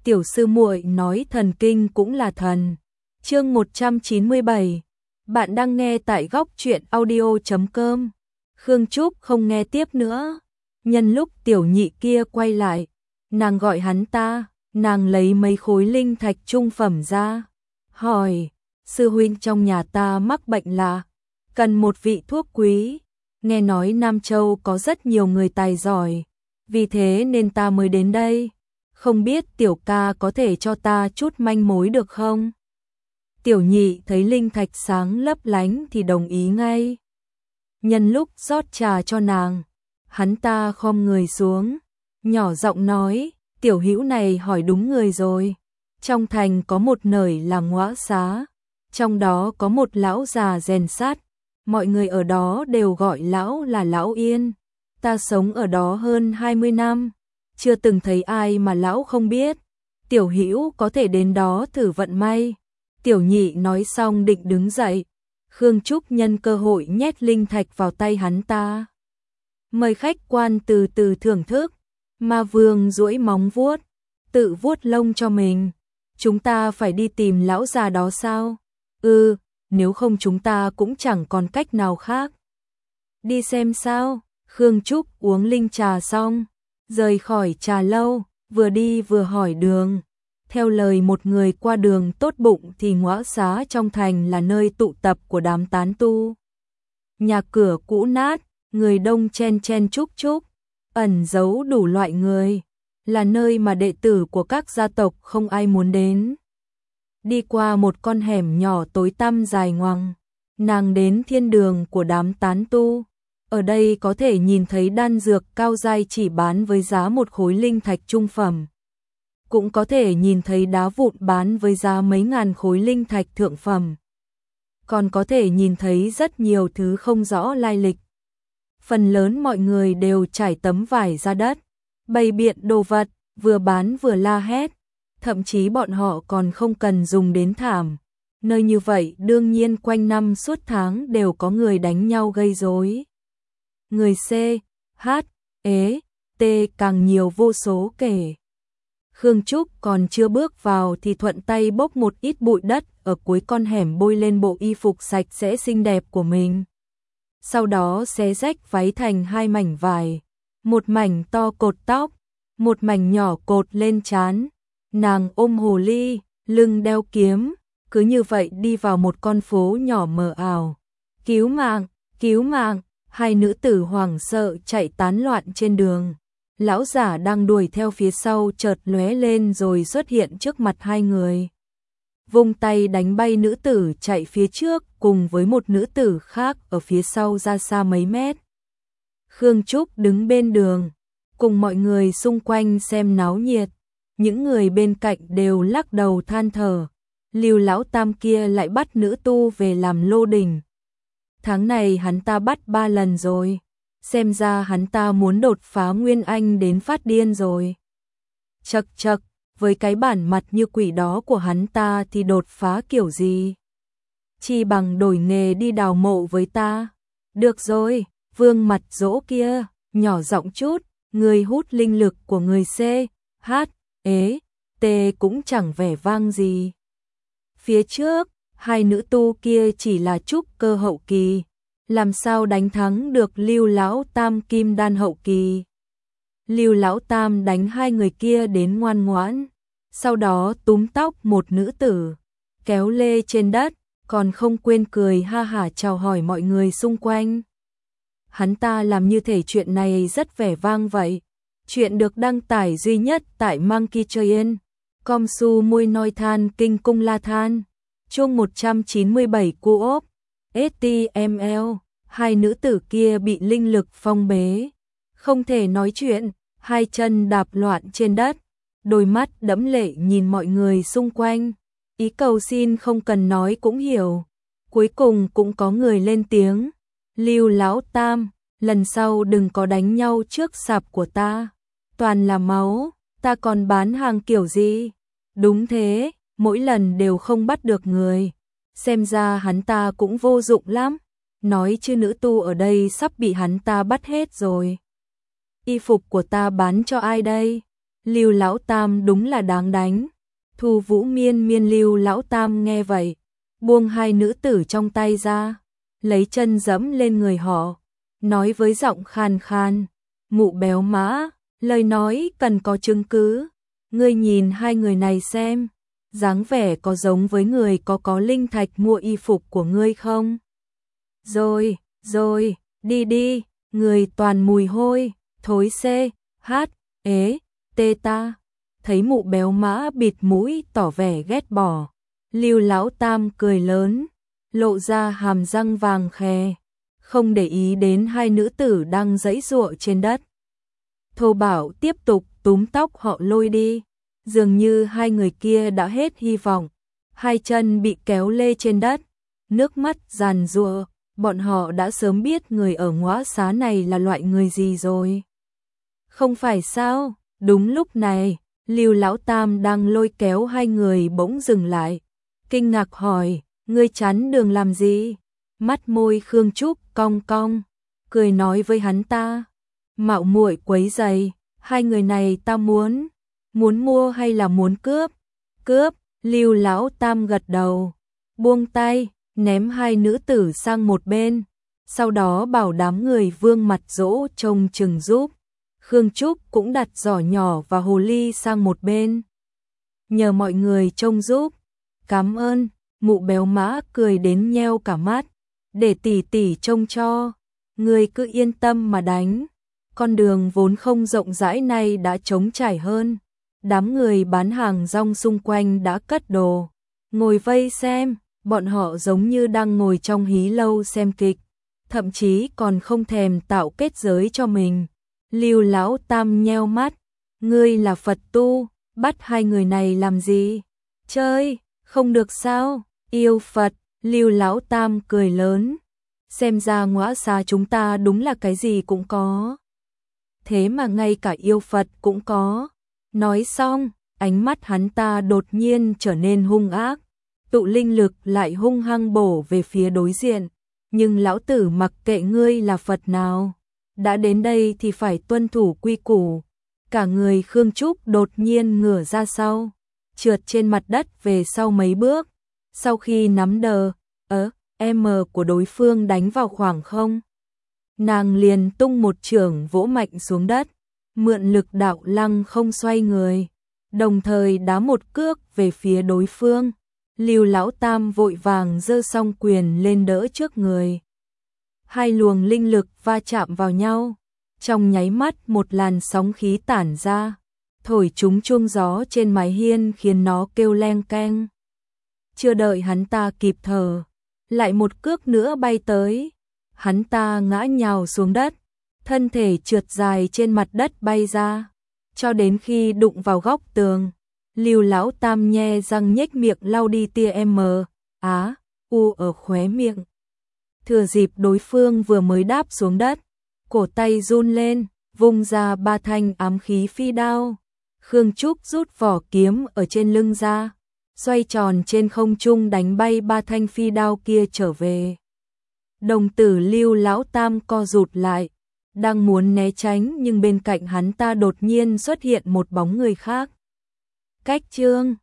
tiểu sư muội nói thần kinh cũng là thần. Chương 197. Bạn đang nghe tại góc truyện audio.com. Khương Trúc không nghe tiếp nữa. Nhân lúc tiểu nhị kia quay lại, nàng gọi hắn ta, nàng lấy mấy khối linh thạch trung phẩm ra, hỏi: sư huynh trong nhà ta mắc bệnh lạ, cần một vị thuốc quý. Nghe nói Nam Châu có rất nhiều người tài giỏi, vì thế nên ta mới đến đây. Không biết tiểu ca có thể cho ta chút manh mối được không? Tiểu nhị thấy linh thạch sáng lấp lánh thì đồng ý ngay. Nhân lúc rót trà cho nàng, hắn ta khom người xuống, nhỏ giọng nói: tiểu hữu này hỏi đúng người rồi. Trong thành có một nơi làm ngõa xá, trong đó có một lão già rèn sắt, mọi người ở đó đều gọi lão là Lão Yên. Ta sống ở đó hơn 20 năm, chưa từng thấy ai mà lão không biết. Tiểu hữu có thể đến đó thử vận may. Tiểu nhị nói xong định đứng dậy, Khương Trúc nhân cơ hội nhét linh thạch vào tay hắn ta. Mời khách quan từ từ thưởng thức. Ma Vương duỗi móng vuốt, tự vuốt lông cho mình. Chúng ta phải đi tìm lão già đó sao? Nếu không chúng ta cũng chẳng còn cách nào khác. Đi xem sao? Khương Trúc uống linh trà xong, rời khỏi trà lâu, vừa đi vừa hỏi đường. Theo lời một người qua đường tốt bụng thì ngõa xá trong thành là nơi tụ tập của đám tán tu. Nhà cửa cũ nát, người đông chen chen chúc chúc, ẩn giấu đủ loại người, là nơi mà đệ tử của các gia tộc không ai muốn đến. Đi qua một con hẻm nhỏ tối tăm dài ngoằng, nàng đến thiên đường của đám tán tu. Ở đây có thể nhìn thấy đan dược cao giai chỉ bán với giá một khối linh thạch trung phẩm. Cũng có thể nhìn thấy đá vụn bán với giá mấy ngàn khối linh thạch thượng phẩm. Còn có thể nhìn thấy rất nhiều thứ không rõ lai lịch. Phần lớn mọi người đều trải tấm vải ra đất, bày biện đồ vật, vừa bán vừa la hét. Thậm chí bọn họ còn không cần dùng đến thảm. Nơi như vậy đương nhiên quanh năm suốt tháng đều có người đánh nhau gây rối. Người C, H, E, T càng nhiều vô số kể. Khương Trúc còn chưa bước vào thì thuận tay bốc một ít bụi đất ở cuối con hẻm bôi lên bộ y phục sạch sẽ xinh đẹp của mình. Sau đó xé rách váy thành hai mảnh vải, một mảnh to cột tóc, một mảnh nhỏ cột lên trán. Nàng ôm hồ ly, lưng đeo kiếm, cứ như vậy đi vào một con phố nhỏ mờ ảo. Cứu mạng, cứu mạng! Hai nữ tử hoảng sợ chạy tán loạn trên đường. Lão giả đang đuổi theo phía sau chợt lóe lên rồi xuất hiện trước mặt hai người. Vung tay đánh bay nữ tử chạy phía trước cùng với một nữ tử khác ở phía sau ra xa mấy mét. Khương Trúc đứng bên đường, cùng mọi người xung quanh xem náo nhiệt. Những người bên cạnh đều lắc đầu than thở. Lưu lão tam kia lại bắt nữ tu về làm lô đình. Tháng này hắn ta bắt 3 lần rồi. Xem ra hắn ta muốn đột phá Nguyên Anh đến phát điên rồi. Chậc chậc, với cái bản mặt như quỷ đó của hắn ta thì đột phá kiểu gì? Chi bằng đổi nghề đi đào mộ với ta. Được rồi, Vương mặt dỗ kia, nhỏ giọng chút, người hút linh lực của người C, H, E, T cũng chẳng vẻ vang gì. Phía trước, hai nữ tu kia chỉ là trúc cơ hậu kỳ, làm sao đánh thắng được Lưu lão tam kim đan hậu kỳ. Lưu lão tam đánh hai người kia đến ngoan ngoãn, sau đó túm tóc một nữ tử, kéo lê trên đất, còn không quên cười ha hả chào hỏi mọi người xung quanh. Hắn ta làm như thể chuyện này rất vẻ vang vậy. Chuyện được đăng tải duy nhất tại Monkey Train, com su môi noi than kinh cung la than. Chương 197 Co-op, HTML, hai nữ tử kia bị linh lực phong bế, không thể nói chuyện, hai chân đạp loạn trên đất, đôi mắt đẫm lệ nhìn mọi người xung quanh, ý cầu xin không cần nói cũng hiểu. Cuối cùng cũng có người lên tiếng: Lưu lão tam, lần sau đừng có đánh nhau trước sạp của ta, toàn là máu, ta còn bán hàng kiểu gì? Đúng thế, mỗi lần đều không bắt được người, xem ra hắn ta cũng vô dụng lắm, nói chứ nữ tu ở đây sắp bị hắn ta bắt hết rồi. Y phục của ta bán cho ai đây? Lưu lão tam đúng là đáng đánh. Thu Vũ miên miên. Lưu lão tam nghe vậy, buông hai nữ tử trong tay ra, lấy chân giẫm lên người họ, nói với giọng khan khan, mụ béo mã, lời nói cần có chứng cứ. Ngươi nhìn hai người này xem, dáng vẻ có giống với người có linh thạch mua y phục của ngươi không? Rồi, đi đi, người toàn mùi hôi, thối xê, hát, ế, tê ta. Thấy mụ béo mã bịt mũi tỏ vẻ ghét bỏ, Lưu lão tam cười lớn, lộ ra hàm răng vàng khè, không để ý đến hai nữ tử đang giãy giụa trên đất. Thô Bảo tiếp tục túm tóc họ lôi đi, dường như hai người kia đã hết hy vọng, hai chân bị kéo lê trên đất, nước mắt giàn giụa, bọn họ đã sớm biết người ở ngõ xá này là loại người gì rồi. Không phải sao? Đúng lúc này, Lưu lão tam đang lôi kéo hai người bỗng dừng lại, kinh ngạc hỏi, ngươi chắn đường làm gì? Mắt môi Khương Trúc cong cong, cười nói với hắn ta, mạo muội quấy rầy, hai người này ta muốn mua hay là muốn cướp? Cướp. Lưu lão tam gật đầu, buông tay, ném hai nữ tử sang một bên, sau đó bảo đám người vương mặt dỗ trông chừng giúp. Khương Trúc cũng đặt giỏ nhỏ và hồ ly sang một bên. Nhờ mọi người trông giúp. Cảm ơn. Mụ béo mã cười đến nheo cả mắt. Để tỷ tỷ trông cho. Ngươi cứ yên tâm mà đánh. Con đường vốn không rộng rãi này đã trống trải hơn. Đám người bán hàng rong xung quanh đã cất đồ, ngồi vây xem, bọn họ giống như đang ngồi trong hí lâu xem kịch, thậm chí còn không thèm tạo kết giới cho mình. Lưu lão tam nheo mắt, ngươi là Phật tu, bắt hai người này làm gì? Chơi, không được sao? Yêu Phật. Lưu lão tam cười lớn, xem ra ngõ xá chúng ta đúng là cái gì cũng có. Thế mà ngay cả yêu Phật cũng có. Nói xong, ánh mắt hắn ta đột nhiên trở nên hung ác, tụ linh lực lại hung hăng bổ về phía đối diện. Nhưng lão tử mặc kệ ngươi là Phật nào, đã đến đây thì phải tuân thủ quy củ. Cả người Khương Trúc đột nhiên ngửa ra sau, trượt trên mặt đất về sau mấy bước. Sau khi nắm đờ, M của đối phương đánh vào khoảng không, nàng liền tung một chưởng vỗ mạnh xuống đất, mượn lực đạo lăng không xoay người, đồng thời đá một cước về phía đối phương. Lưu lão tam vội vàng giơ song quyền lên đỡ trước người. Hai luồng linh lực va chạm vào nhau, trong nháy mắt một làn sóng khí tản ra, thổi trúng chuông gió trên mái hiên khiến nó kêu leng keng. Chưa đợi hắn ta kịp thở, lại một cước nữa bay tới, hắn ta ngã nhào xuống đất, thân thể trượt dài trên mặt đất bay ra, cho đến khi đụng vào góc tường. Lưu lão tam nhe răng nhếch miệng lau đi tia U ở khóe miệng. Thừa dịp đối phương vừa mới đáp xuống đất, cổ tay run lên, vung ra ba thanh ám khí phi đao. Khương Trúc rút vỏ kiếm ở trên lưng ra, xoay tròn trên không trung đánh bay ba thanh phi đao kia trở về. Đồng tử Lưu lão tam co rụt lại, đang muốn né tránh nhưng bên cạnh hắn ta đột nhiên xuất hiện một bóng người khác. Cách Trương,